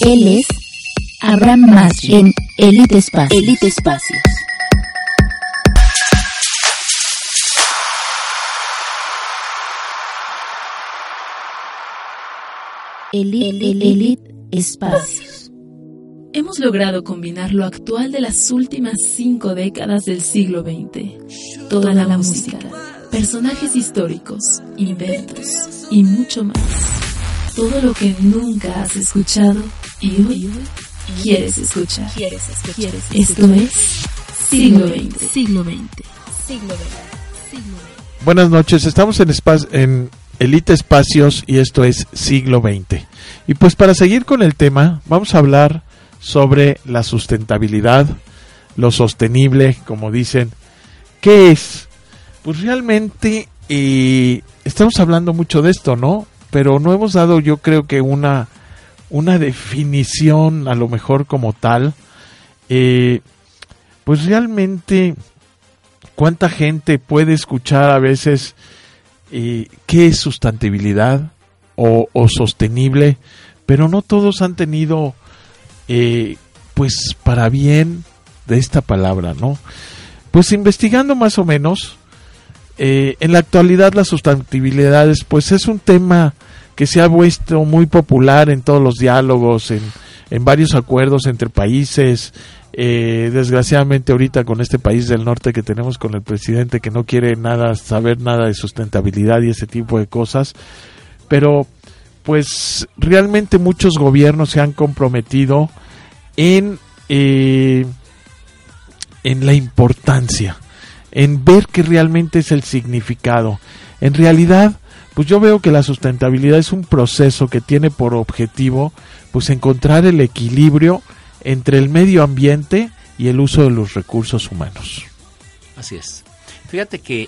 Él es Abraham Masri en Elite Espacios. Elite Espacios. Elite Espacios. Hemos logrado combinar lo actual de las últimas 5 décadas del siglo XX. Toda la música, personajes históricos, inventos y mucho más. Todo lo que nunca has escuchado y hoy quieres escuchar. Esto es Siglo XX. Buenas noches, estamos en Elite Espacios y esto es Siglo XX. Y pues para seguir con el tema, vamos a hablar sobre la sustentabilidad, lo sostenible, como dicen. ¿Qué es? Pues realmente estamos hablando mucho de esto, ¿no? Pero no hemos dado, yo creo que una definición a lo mejor como tal. Pues realmente, ¿cuánta gente puede escuchar a veces qué es sustentabilidad o sostenible? Pero no todos han tenido, pues para bien de esta palabra, ¿no? Pues investigando más o menos, en la actualidad la sustentabilidad pues es un tema que se ha vuelto muy popular en todos los diálogos, en varios acuerdos entre países. Desgraciadamente ahorita con este país del norte que tenemos con el presidente que no quiere saber nada de sustentabilidad y ese tipo de cosas, pero pues realmente muchos gobiernos se han comprometido en la importancia, en ver que realmente es el significado. En realidad, pues yo veo que la sustentabilidad es un proceso que tiene por objetivo pues encontrar el equilibrio entre el medio ambiente y el uso de los recursos humanos. Así es. Fíjate que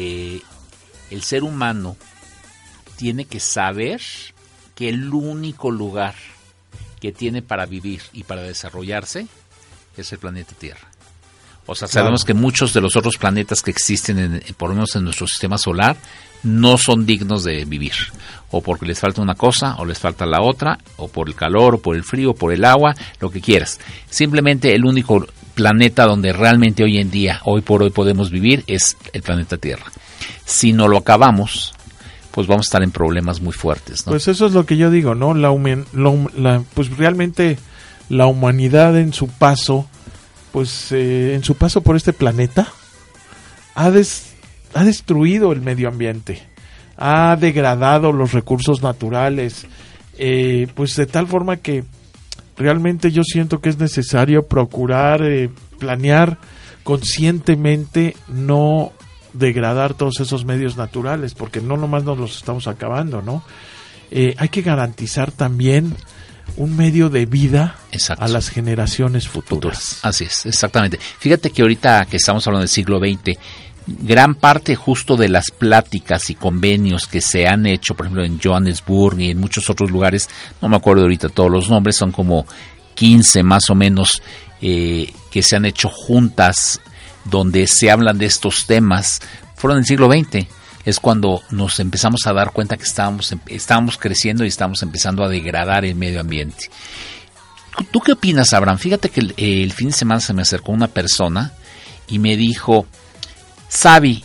el ser humano tiene que saber que el único lugar que tiene para vivir y para desarrollarse es el planeta Tierra. O sea, sabemos que muchos de los otros planetas que existen, por lo menos en nuestro sistema solar, no son dignos de vivir. O porque les falta una cosa, o les falta la otra, o por el calor, o por el frío, o por el agua, lo que quieras. Simplemente el único planeta donde realmente hoy en día, hoy por hoy podemos vivir, es el planeta Tierra. Si no lo acabamos, pues vamos a estar en problemas muy fuertes, ¿no? Pues eso es lo que yo digo, ¿no? Pues realmente la humanidad en su paso, pues en su paso por este planeta, ha destruido el medio ambiente, ha degradado los recursos naturales, pues de tal forma que realmente yo siento que es necesario procurar planear conscientemente no degradar todos esos medios naturales, porque no nomás nos los estamos acabando, ¿no? Hay que garantizar también un medio de vida. Exacto. A las generaciones futuras. Así es, exactamente. Fíjate que ahorita que estamos hablando del siglo XX, gran parte justo de las pláticas y convenios que se han hecho, por ejemplo en Johannesburg y en muchos otros lugares, no me acuerdo ahorita todos los nombres, son como 15 más o menos que se han hecho juntas donde se hablan de estos temas, fueron en el siglo XX. Es cuando nos empezamos a dar cuenta que estábamos creciendo y estamos empezando a degradar el medio ambiente. ¿Tú qué opinas, Abraham? Fíjate que el fin de semana se me acercó una persona y me dijo: Sabi,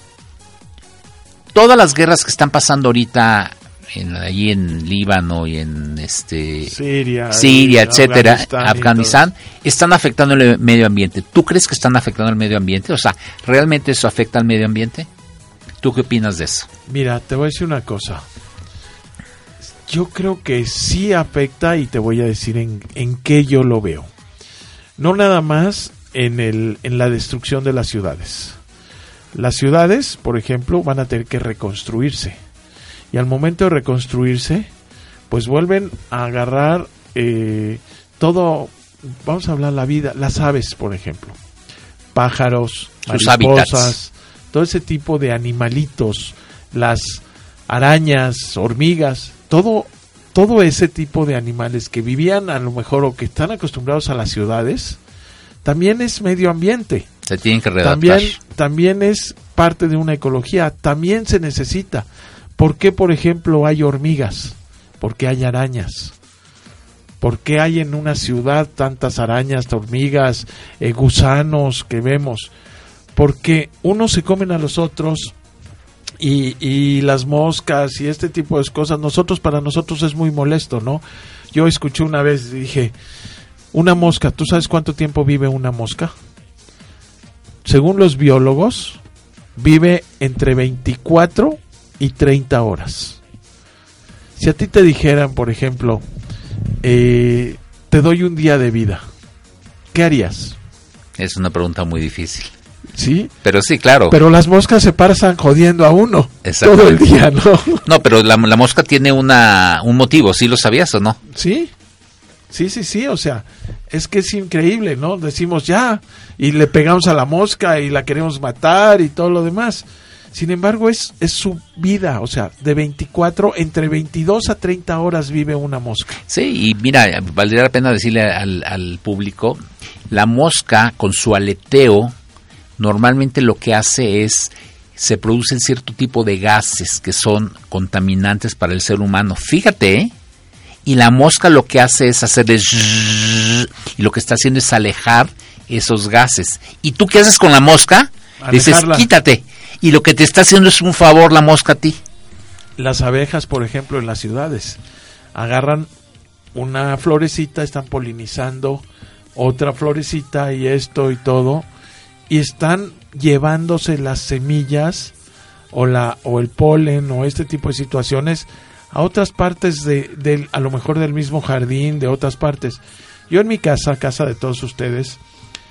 todas las guerras que están pasando ahorita allí en Líbano y en Siria, etcétera, Afganistán, están afectando el medio ambiente. ¿Tú crees que están afectando el medio ambiente? O sea, ¿realmente eso afecta al medio ambiente? ¿Tú qué opinas de eso? Mira, te voy a decir una cosa. Yo creo que sí afecta y te voy a decir en qué yo lo veo. No nada más en la destrucción de las ciudades. Las ciudades, por ejemplo, van a tener que reconstruirse. Y al momento de reconstruirse, pues vuelven a agarrar todo, vamos a hablar la vida, las aves, por ejemplo. Pájaros, mariposas, todo ese tipo de animalitos, las arañas, hormigas, todo ese tipo de animales que vivían a lo mejor o que están acostumbrados a las ciudades, también es medio ambiente. Se tienen que readaptar. También es parte de una ecología, también se necesita. ¿Por qué, por ejemplo, hay hormigas? ¿Por qué hay arañas? ¿Por qué hay en una ciudad tantas arañas, hormigas, gusanos que vemos? Porque unos se comen a los otros y las moscas y este tipo de cosas, para nosotros es muy molesto, ¿no? Yo escuché una vez, dije, una mosca, ¿tú sabes cuánto tiempo vive una mosca? Según los biólogos, vive entre 24 y 30 horas. Si a ti te dijeran, por ejemplo, te doy un día de vida, ¿qué harías? Es una pregunta muy difícil. ¿Sí? Pero sí, claro. Pero las moscas se pasan jodiendo a uno todo el día, ¿no? No, pero la mosca tiene un motivo, ¿sí lo sabías o no? Sí, o sea, es que es increíble, ¿no? Decimos ya, y le pegamos a la mosca y la queremos matar y todo lo demás. Sin embargo, es su vida, o sea, entre 22 a 30 horas vive una mosca. Sí, y mira, valdría la pena decirle al público, la mosca con su aleteo, normalmente lo que hace es, se producen cierto tipo de gases que son contaminantes para el ser humano. Fíjate, y la mosca lo que hace es hacerle y lo que está haciendo es alejar esos gases. ¿Y tú qué haces con la mosca? Dices, quítate. Y lo que te está haciendo es un favor la mosca a ti. Las abejas, por ejemplo, en las ciudades, agarran una florecita, están polinizando otra florecita y esto y todo, y están llevándose las semillas o el polen o este tipo de situaciones a otras partes a lo mejor del mismo jardín, de otras partes. Yo en mi casa de todos ustedes,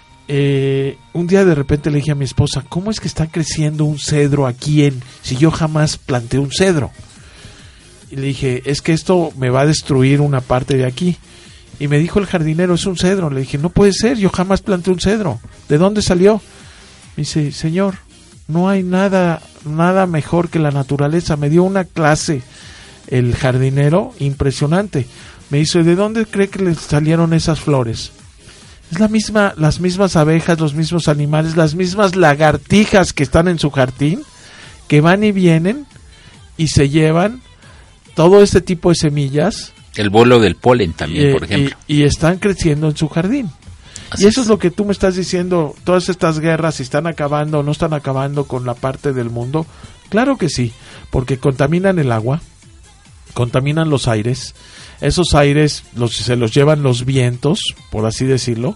un día de repente le dije a mi esposa, ¿cómo es que está creciendo un cedro aquí si yo jamás planté un cedro? Y le dije, es que esto me va a destruir una parte de aquí. Y me dijo el jardinero, es un cedro. Le dije, no puede ser, yo jamás planté un cedro. ¿De dónde salió? Me dice, señor, no hay nada mejor que la naturaleza. Me dio una clase el jardinero impresionante. Me dice, ¿de dónde cree que le salieron esas flores? Es las mismas abejas, los mismos animales, las mismas lagartijas que están en su jardín, que van y vienen y se llevan todo este tipo de semillas. El vuelo del polen también, por ejemplo. Y están creciendo en su jardín. Así y eso es lo que tú me estás diciendo, todas estas guerras, si están acabando o no están acabando con la parte del mundo. Claro que sí, porque contaminan el agua, contaminan los aires. Esos aires se los llevan los vientos, por así decirlo,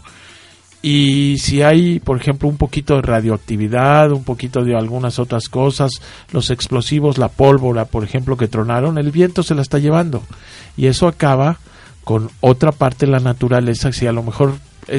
y si hay, por ejemplo, un poquito de radioactividad, un poquito de algunas otras cosas, los explosivos, la pólvora, por ejemplo, que tronaron, el viento se la está llevando, y eso acaba con otra parte de la naturaleza. Si a lo mejor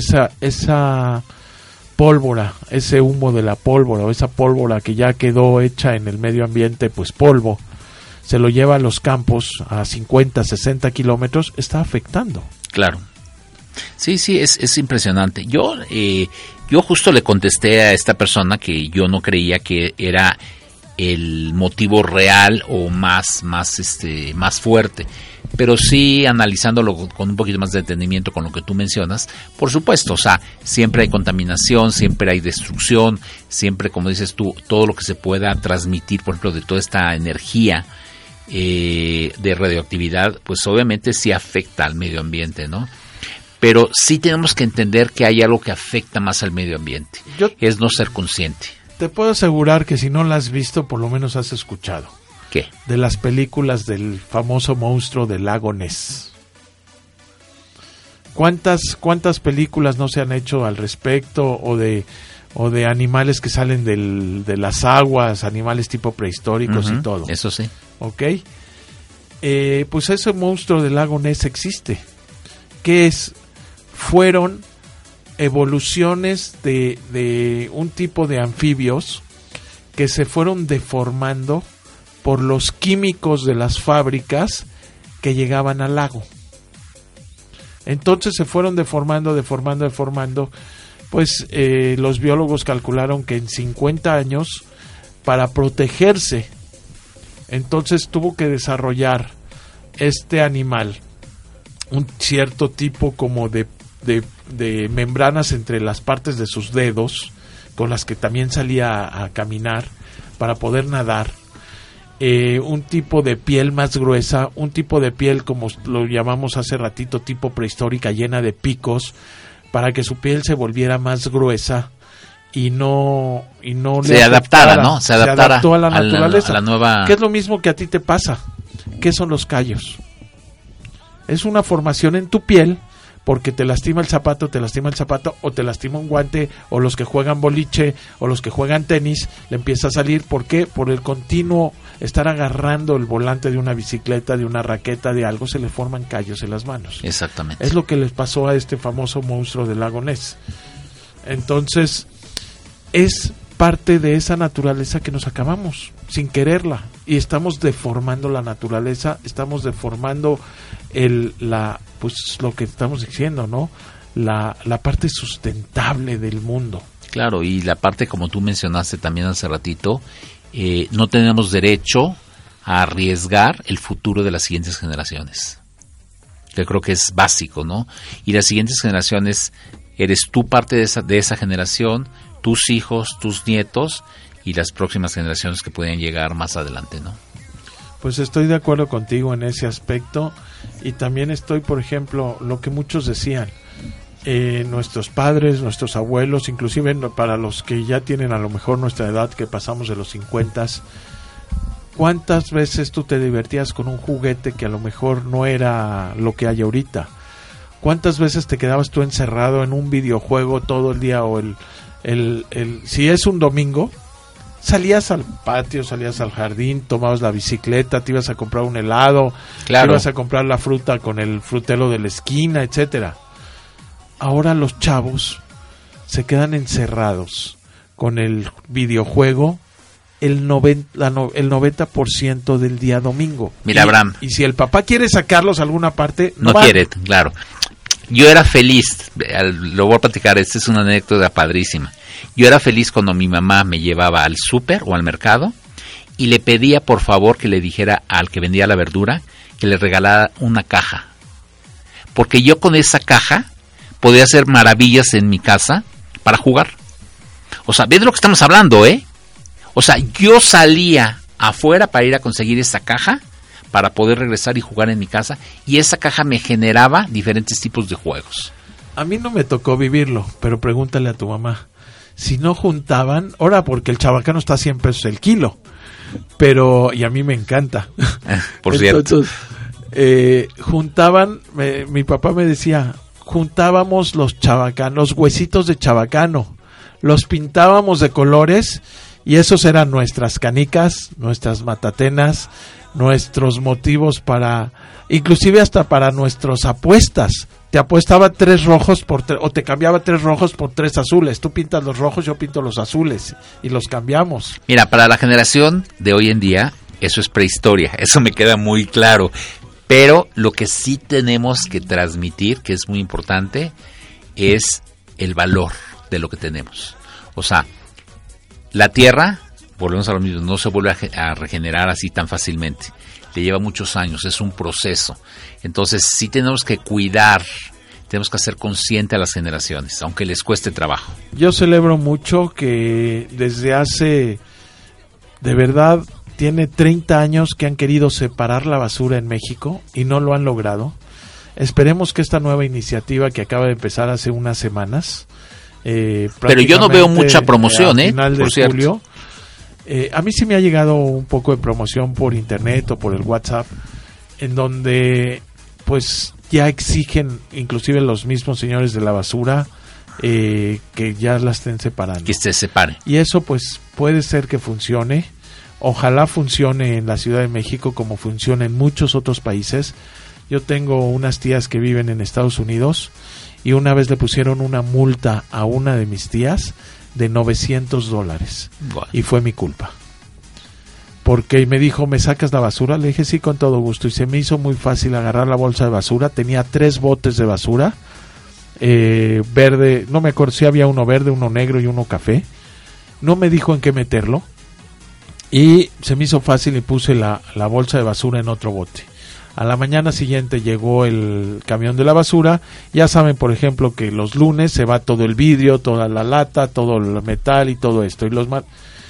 esa pólvora, ese humo de la pólvora, o esa pólvora que ya quedó hecha en el medio ambiente, pues polvo, se lo lleva a los campos a 50, 60 kilómetros, está afectando. Claro. Sí, es impresionante. Yo justo le contesté a esta persona que yo no creía que era el motivo real o más fuerte. Pero sí, analizándolo con un poquito más de detenimiento con lo que tú mencionas, por supuesto, o sea, siempre hay contaminación, siempre hay destrucción, siempre, como dices tú, todo lo que se pueda transmitir, por ejemplo, de toda esta energía de radioactividad, pues obviamente sí afecta al medio ambiente, ¿no? Pero sí tenemos que entender que hay algo que afecta más al medio ambiente, es no ser consciente. Te puedo asegurar que si no la has visto, por lo menos has escuchado. ¿Qué? De las películas del famoso monstruo del lago Ness. ¿Cuántas películas no se han hecho al respecto o de animales que salen de las aguas, animales tipo prehistóricos y todo? Eso sí. ¿Ok? Pues ese monstruo del lago Ness existe. ¿Qué es? Fueron evoluciones de un tipo de anfibios que se fueron deformando por los químicos de las fábricas que llegaban al lago. Entonces se fueron deformando. Pues los biólogos calcularon que en 50 años, para protegerse, entonces tuvo que desarrollar este animal un cierto tipo como de membranas entre las partes de sus dedos, con las que también salía a caminar para poder nadar. un tipo de piel más gruesa, un tipo de piel como lo llamamos hace ratito, tipo prehistórica, llena de picos, para que su piel se volviera más gruesa y no se adaptara, ¿no? Se adaptó a la naturaleza. A la nueva... Que es lo mismo que a ti te pasa. ¿Qué son los callos? Es una formación en tu piel porque te lastima el zapato, o te lastima un guante, o los que juegan boliche, o los que juegan tenis, le empieza a salir. ¿Por qué? Por el continuo estar agarrando el volante de una bicicleta, de una raqueta, de algo, se le forman callos en las manos. Exactamente. Es lo que les pasó a este famoso monstruo del lago Ness. Entonces, es parte de esa naturaleza que nos acabamos sin quererla, y estamos deformando la naturaleza, estamos deformando pues lo que estamos diciendo, ¿no? La parte sustentable del mundo. Claro, y la parte, como tú mencionaste también hace ratito, no tenemos derecho a arriesgar el futuro de las siguientes generaciones. Yo creo que es básico, ¿no? Y las siguientes generaciones, eres tú parte de esa generación, tus hijos, tus nietos y las próximas generaciones que pueden llegar más adelante, ¿no? Pues estoy de acuerdo contigo en ese aspecto, y también estoy, por ejemplo, lo que muchos decían, nuestros padres, nuestros abuelos, inclusive para los que ya tienen a lo mejor nuestra edad, que pasamos de los 50, ¿cuántas veces tú te divertías con un juguete que a lo mejor no era lo que hay ahorita? ¿Cuántas veces te quedabas tú encerrado en un videojuego todo el día, o si es un domingo, salías al patio, salías al jardín, tomabas la bicicleta, te ibas a comprar un helado, claro, te ibas a comprar la fruta con el frutero de la esquina, etcétera? Ahora los chavos se quedan encerrados con el videojuego el 90% del día domingo. Mira, Abraham, y si el papá quiere sacarlos a alguna parte, no quiere, claro. Yo era feliz, lo voy a platicar, esta es una anécdota padrísima. Yo era feliz cuando mi mamá me llevaba al súper o al mercado y le pedía por favor que le dijera al que vendía la verdura que le regalara una caja. Porque yo con esa caja podía hacer maravillas en mi casa para jugar. O sea, ¿ves de lo que estamos hablando, eh? O sea, yo salía afuera para ir a conseguir esa caja para poder regresar y jugar en mi casa, y esa caja me generaba diferentes tipos de juegos. A mí no me tocó vivirlo, pero pregúntale a tu mamá. Si no juntaban, ahora porque el chabacano está a 100 pesos el kilo, pero, y a mí me encanta. Por cierto. Entonces, juntaban, mi papá me decía, juntábamos los huesitos de chabacano, los pintábamos de colores, y esos eran nuestras canicas, nuestras matatenas, nuestros motivos para, inclusive hasta para nuestras apuestas. Te apostaba 3 rojos o te cambiaba 3 rojos por 3 azules. Tú pintas los rojos, yo pinto los azules, y los cambiamos. Mira, para la generación de hoy en día, eso es prehistoria, eso me queda muy claro. Pero lo que sí tenemos que transmitir, que es muy importante, es el valor de lo que tenemos. O sea, la tierra, volvemos a lo mismo, no se vuelve a regenerar así tan fácilmente. Le lleva muchos años, es un proceso. Entonces sí tenemos que cuidar, tenemos que hacer consciente a las generaciones, aunque les cueste trabajo. Yo celebro mucho que desde hace, de verdad, tiene 30 años que han querido separar la basura en México y no lo han logrado. Esperemos que esta nueva iniciativa que acaba de empezar hace unas semanas, pero yo no veo mucha promoción, final de por cierto. julio. A mí sí me ha llegado un poco de promoción por internet o por el WhatsApp, en donde pues ya exigen, inclusive los mismos señores de la basura, que ya la estén separando. Que se separe. Y eso pues puede ser que funcione. Ojalá funcione en la Ciudad de México como funciona en muchos otros países. Yo tengo unas tías que viven en Estados Unidos y una vez le pusieron una multa a una de mis tías de $900. Bueno. Y fue mi culpa. Porque me dijo, ¿me sacas la basura? Le dije, sí, con todo gusto. Y se me hizo muy fácil agarrar la bolsa de basura. Tenía 3 botes de basura. Verde, no me acuerdo si había uno verde, uno negro y uno café. No me dijo en qué meterlo. Y se me hizo fácil y puse la bolsa de basura en otro bote. A la mañana siguiente llegó el camión de la basura. Ya saben, por ejemplo, que los lunes se va todo el vidrio, toda la lata, todo el metal y todo esto.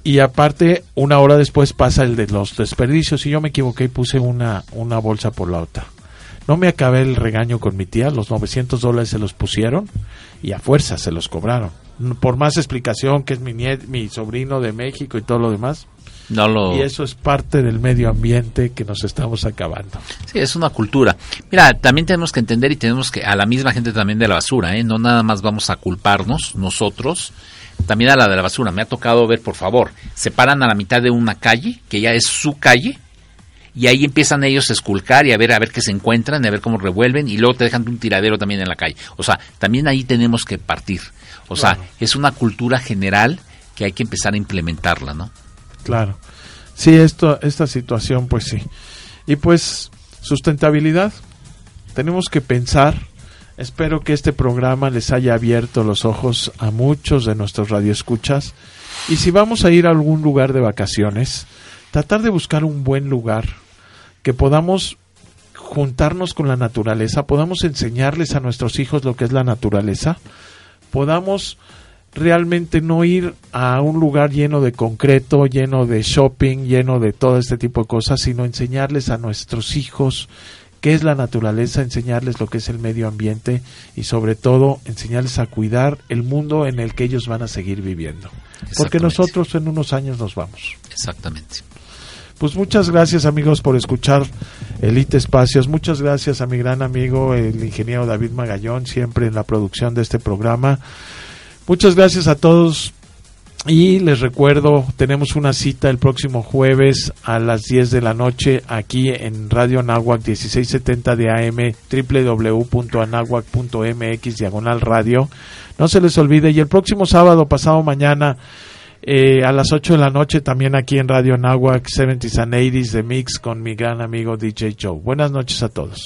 Y aparte, una hora después pasa el de los desperdicios y yo me equivoqué y puse una bolsa por la otra. No me acabé el regaño con mi tía, los $900 se los pusieron y a fuerza se los cobraron. Por más explicación que es mi sobrino de México y todo lo demás. Y eso es parte del medio ambiente que nos estamos acabando. Sí, es una cultura. Mira, también tenemos que entender y tenemos que a la misma gente también de la basura, no nada más vamos a culparnos nosotros, también a la de la basura. Me ha tocado ver, por favor, se paran a la mitad de una calle, que ya es su calle, y ahí empiezan ellos a esculcar y a ver qué se encuentran, a ver cómo revuelven, y luego te dejan un tiradero también en la calle. O sea, también ahí tenemos que partir. O sea, es una cultura general que hay que empezar a implementarla, ¿no? Claro. Sí, esta situación, pues sí. Y pues, sustentabilidad. Tenemos que pensar. Espero que este programa les haya abierto los ojos a muchos de nuestros radioescuchas. Y si vamos a ir a algún lugar de vacaciones, tratar de buscar un buen lugar, que podamos juntarnos con la naturaleza, podamos enseñarles a nuestros hijos lo que es la naturaleza, podamos realmente no ir a un lugar lleno de concreto, lleno de shopping, lleno de todo este tipo de cosas, sino enseñarles a nuestros hijos qué es la naturaleza, enseñarles lo que es el medio ambiente y sobre todo enseñarles a cuidar el mundo en el que ellos van a seguir viviendo. Porque nosotros en unos años nos vamos. Exactamente. Pues muchas gracias, amigos, por escuchar Elite Espacios. Muchas gracias a mi gran amigo, el ingeniero David Magallón, siempre en la producción de este programa. Muchas gracias a todos y les recuerdo, tenemos una cita el próximo jueves a las 10 de la noche aquí en Radio Anáhuac 1670 de AM, www.anahuac.mx/radio. No se les olvide, y el próximo sábado, pasado mañana, a las 8 de la noche, también aquí en Radio Anáhuac 70s and 80s de Mix con mi gran amigo DJ Joe. Buenas noches a todos.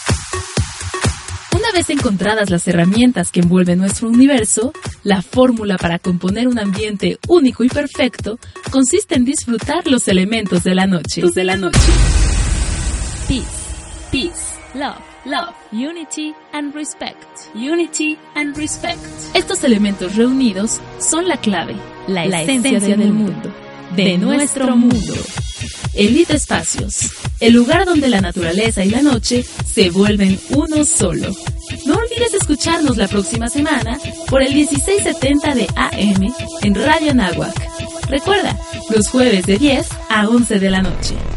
Una vez encontradas las herramientas que envuelven nuestro universo, la fórmula para componer un ambiente único y perfecto consiste en disfrutar los elementos de la noche. Peace, peace, love, love, unity and respect, unity and respect. Estos elementos reunidos son la clave, la esencia del mundo, de nuestro mundo. Elite Espacios, el lugar donde la naturaleza y la noche se vuelven uno solo. No olvides escucharnos la próxima semana por el 1670 de AM en Radio Anáhuac. Recuerda, los jueves de 10 a 11 de la noche.